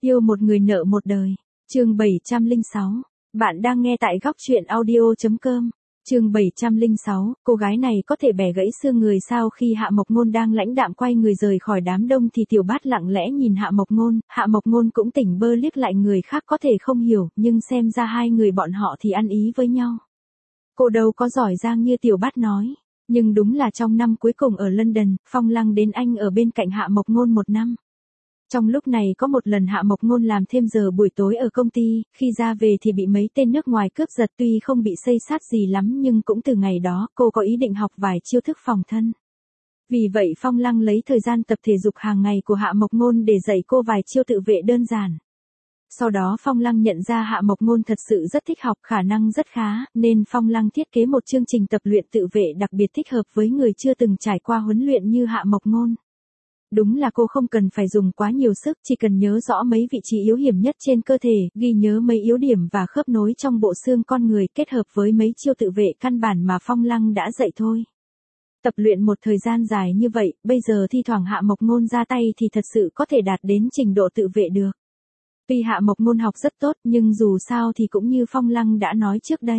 Yêu một người nợ một đời. Chương 706. Bạn đang nghe tại góc truyện audio.com. Chương 706, cô gái này có thể bẻ gãy xương người sao? Khi Hạ Mộc Ngôn đang lãnh đạm quay người rời khỏi đám đông thì Tiểu Bát lặng lẽ nhìn Hạ Mộc Ngôn cũng tỉnh bơ liếc lại người khác có thể không hiểu, nhưng xem ra hai người bọn họ thì ăn ý với nhau. Cô đâu có giỏi giang như Tiểu Bát nói, nhưng đúng là trong năm cuối cùng ở London, Phong Lăng đến Anh ở bên cạnh Hạ Mộc Ngôn 1 năm. Trong lúc này có một lần Hạ Mộc Ngôn làm thêm giờ buổi tối ở công ty, khi ra về thì bị mấy tên nước ngoài cướp giật, tuy không bị xây xát gì lắm nhưng cũng từ ngày đó cô có ý định học vài chiêu thức phòng thân. Vì vậy Phong Lăng lấy thời gian tập thể dục hàng ngày của Hạ Mộc Ngôn để dạy cô vài chiêu tự vệ đơn giản. Sau đó Phong Lăng nhận ra Hạ Mộc Ngôn thật sự rất thích học, khả năng rất khá, nên Phong Lăng thiết kế một chương trình tập luyện tự vệ đặc biệt thích hợp với người chưa từng trải qua huấn luyện như Hạ Mộc Ngôn. Đúng là cô không cần phải dùng quá nhiều sức, chỉ cần nhớ rõ mấy vị trí yếu hiểm nhất trên cơ thể, ghi nhớ mấy yếu điểm và khớp nối trong bộ xương con người, kết hợp với mấy chiêu tự vệ căn bản mà Phong Lăng đã dạy thôi. Tập luyện một thời gian dài như vậy, bây giờ thi thoảng Hạ Mộc Ngôn ra tay thì thật sự có thể đạt đến trình độ tự vệ được. Tuy Hạ Mộc Ngôn học rất tốt nhưng dù sao thì cũng như Phong Lăng đã nói trước đây.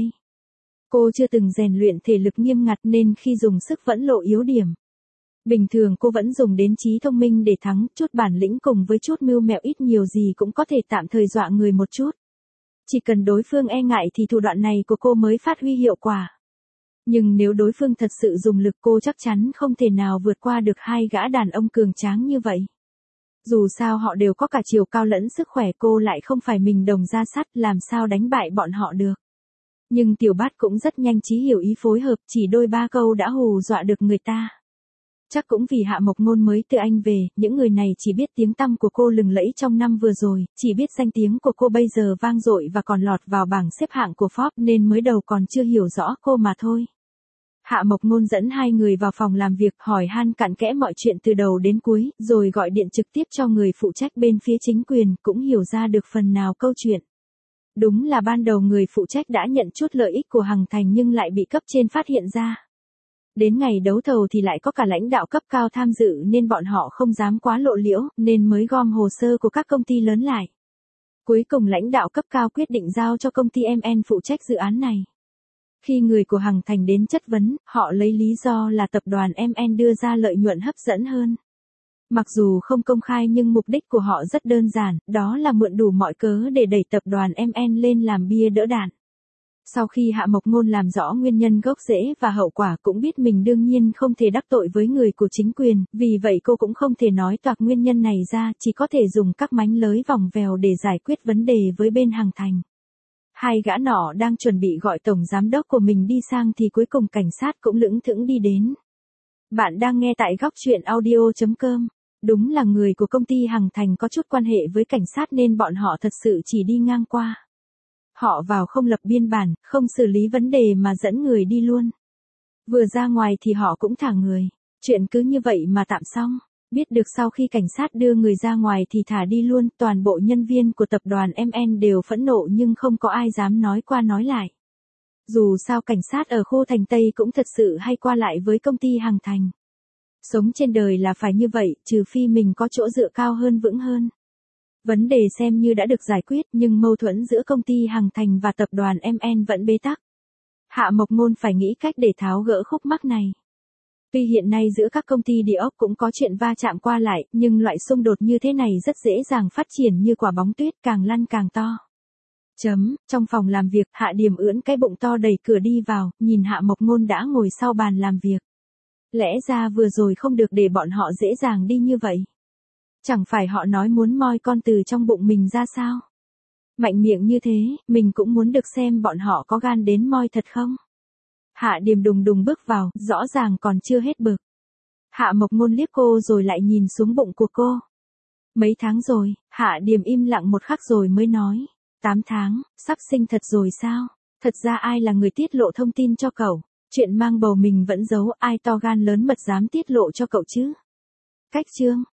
Cô chưa từng rèn luyện thể lực nghiêm ngặt nên khi dùng sức vẫn lộ yếu điểm. Bình thường cô vẫn dùng đến trí thông minh để thắng, chút bản lĩnh cùng với chút mưu mẹo ít nhiều gì cũng có thể tạm thời dọa người một chút. Chỉ cần đối phương e ngại thì thủ đoạn này của cô mới phát huy hiệu quả. Nhưng nếu đối phương thật sự dùng lực, cô chắc chắn không thể nào vượt qua được hai gã đàn ông cường tráng như vậy. Dù sao họ đều có cả chiều cao lẫn sức khỏe, cô lại không phải mình đồng ra sắt, làm sao đánh bại bọn họ được. Nhưng Tiểu Bát cũng rất nhanh trí hiểu ý phối hợp, chỉ đôi ba câu đã hù dọa được người ta. Chắc cũng vì Hạ Mộc Ngôn mới từ Anh về, những người này chỉ biết tiếng tăm của cô lừng lẫy trong năm vừa rồi, chỉ biết danh tiếng của cô bây giờ vang dội và còn lọt vào bảng xếp hạng của Forbes nên mới đầu còn chưa hiểu rõ cô mà thôi. Hạ Mộc Ngôn dẫn hai người vào phòng làm việc, hỏi han cặn kẽ mọi chuyện từ đầu đến cuối, rồi gọi điện trực tiếp cho người phụ trách bên phía chính quyền, cũng hiểu ra được phần nào câu chuyện. Đúng là ban đầu người phụ trách đã nhận chút lợi ích của Hằng Thành nhưng lại bị cấp trên phát hiện ra. Đến ngày đấu thầu thì lại có cả lãnh đạo cấp cao tham dự nên bọn họ không dám quá lộ liễu, nên mới gom hồ sơ của các công ty lớn lại. Cuối cùng lãnh đạo cấp cao quyết định giao cho công ty MN phụ trách dự án này. Khi người của Hằng Thành đến chất vấn, họ lấy lý do là tập đoàn MN đưa ra lợi nhuận hấp dẫn hơn. Mặc dù không công khai nhưng mục đích của họ rất đơn giản, đó là mượn đủ mọi cớ để đẩy tập đoàn MN lên làm bia đỡ đạn. Sau khi Hạ Mộc Ngôn làm rõ nguyên nhân gốc rễ và hậu quả, cũng biết mình đương nhiên không thể đắc tội với người của chính quyền, vì vậy cô cũng không thể nói toạc nguyên nhân này ra, chỉ có thể dùng các mánh lới vòng vèo để giải quyết vấn đề với bên Hằng Thành. Hai gã nọ đang chuẩn bị gọi tổng giám đốc của mình đi sang thì cuối cùng cảnh sát cũng lững thững đi đến. Bạn đang nghe tại góc truyện audio.com. Đúng là người của công ty Hằng Thành có chút quan hệ với cảnh sát nên bọn họ thật sự chỉ đi ngang qua. Họ vào không lập biên bản, không xử lý vấn đề mà dẫn người đi luôn. Vừa ra ngoài thì họ cũng thả người. Chuyện cứ như vậy mà tạm xong. Biết được sau khi cảnh sát đưa người ra ngoài thì thả đi luôn, toàn bộ nhân viên của tập đoàn MN đều phẫn nộ nhưng không có ai dám nói qua nói lại. Dù sao cảnh sát ở khu thành Tây cũng thật sự hay qua lại với công ty Hằng Thành. Sống trên đời là phải như vậy, trừ phi mình có chỗ dựa cao hơn vững hơn. Vấn đề xem như đã được giải quyết nhưng mâu thuẫn giữa công ty Hằng Thành và tập đoàn MN vẫn bế tắc. Hạ Mộc Ngôn phải nghĩ cách để tháo gỡ khúc mắc này. Tuy hiện nay giữa các công ty địa ốc cũng có chuyện va chạm qua lại, nhưng loại xung đột như thế này rất dễ dàng phát triển như quả bóng tuyết, càng lăn càng to. Trong phòng làm việc, Hạ Điềm ưỡn cái bụng to đẩy cửa đi vào, nhìn Hạ Mộc Ngôn đã ngồi sau bàn làm việc. Lẽ ra vừa rồi không được để bọn họ dễ dàng đi như vậy. Chẳng phải họ nói muốn moi con từ trong bụng mình ra sao? Mạnh miệng như thế, mình cũng muốn được xem bọn họ có gan đến moi thật không? Hạ Điềm đùng đùng bước vào, rõ ràng còn chưa hết bực. Hạ Mộc Ngôn liếc cô rồi lại nhìn xuống bụng của cô. Mấy tháng rồi? Hạ Điềm im lặng một khắc rồi mới nói. 8 tháng, sắp sinh thật rồi sao? Thật ra ai là người tiết lộ thông tin cho cậu? Chuyện mang bầu mình vẫn giấu, ai to gan lớn mật dám tiết lộ cho cậu chứ? Cách chương.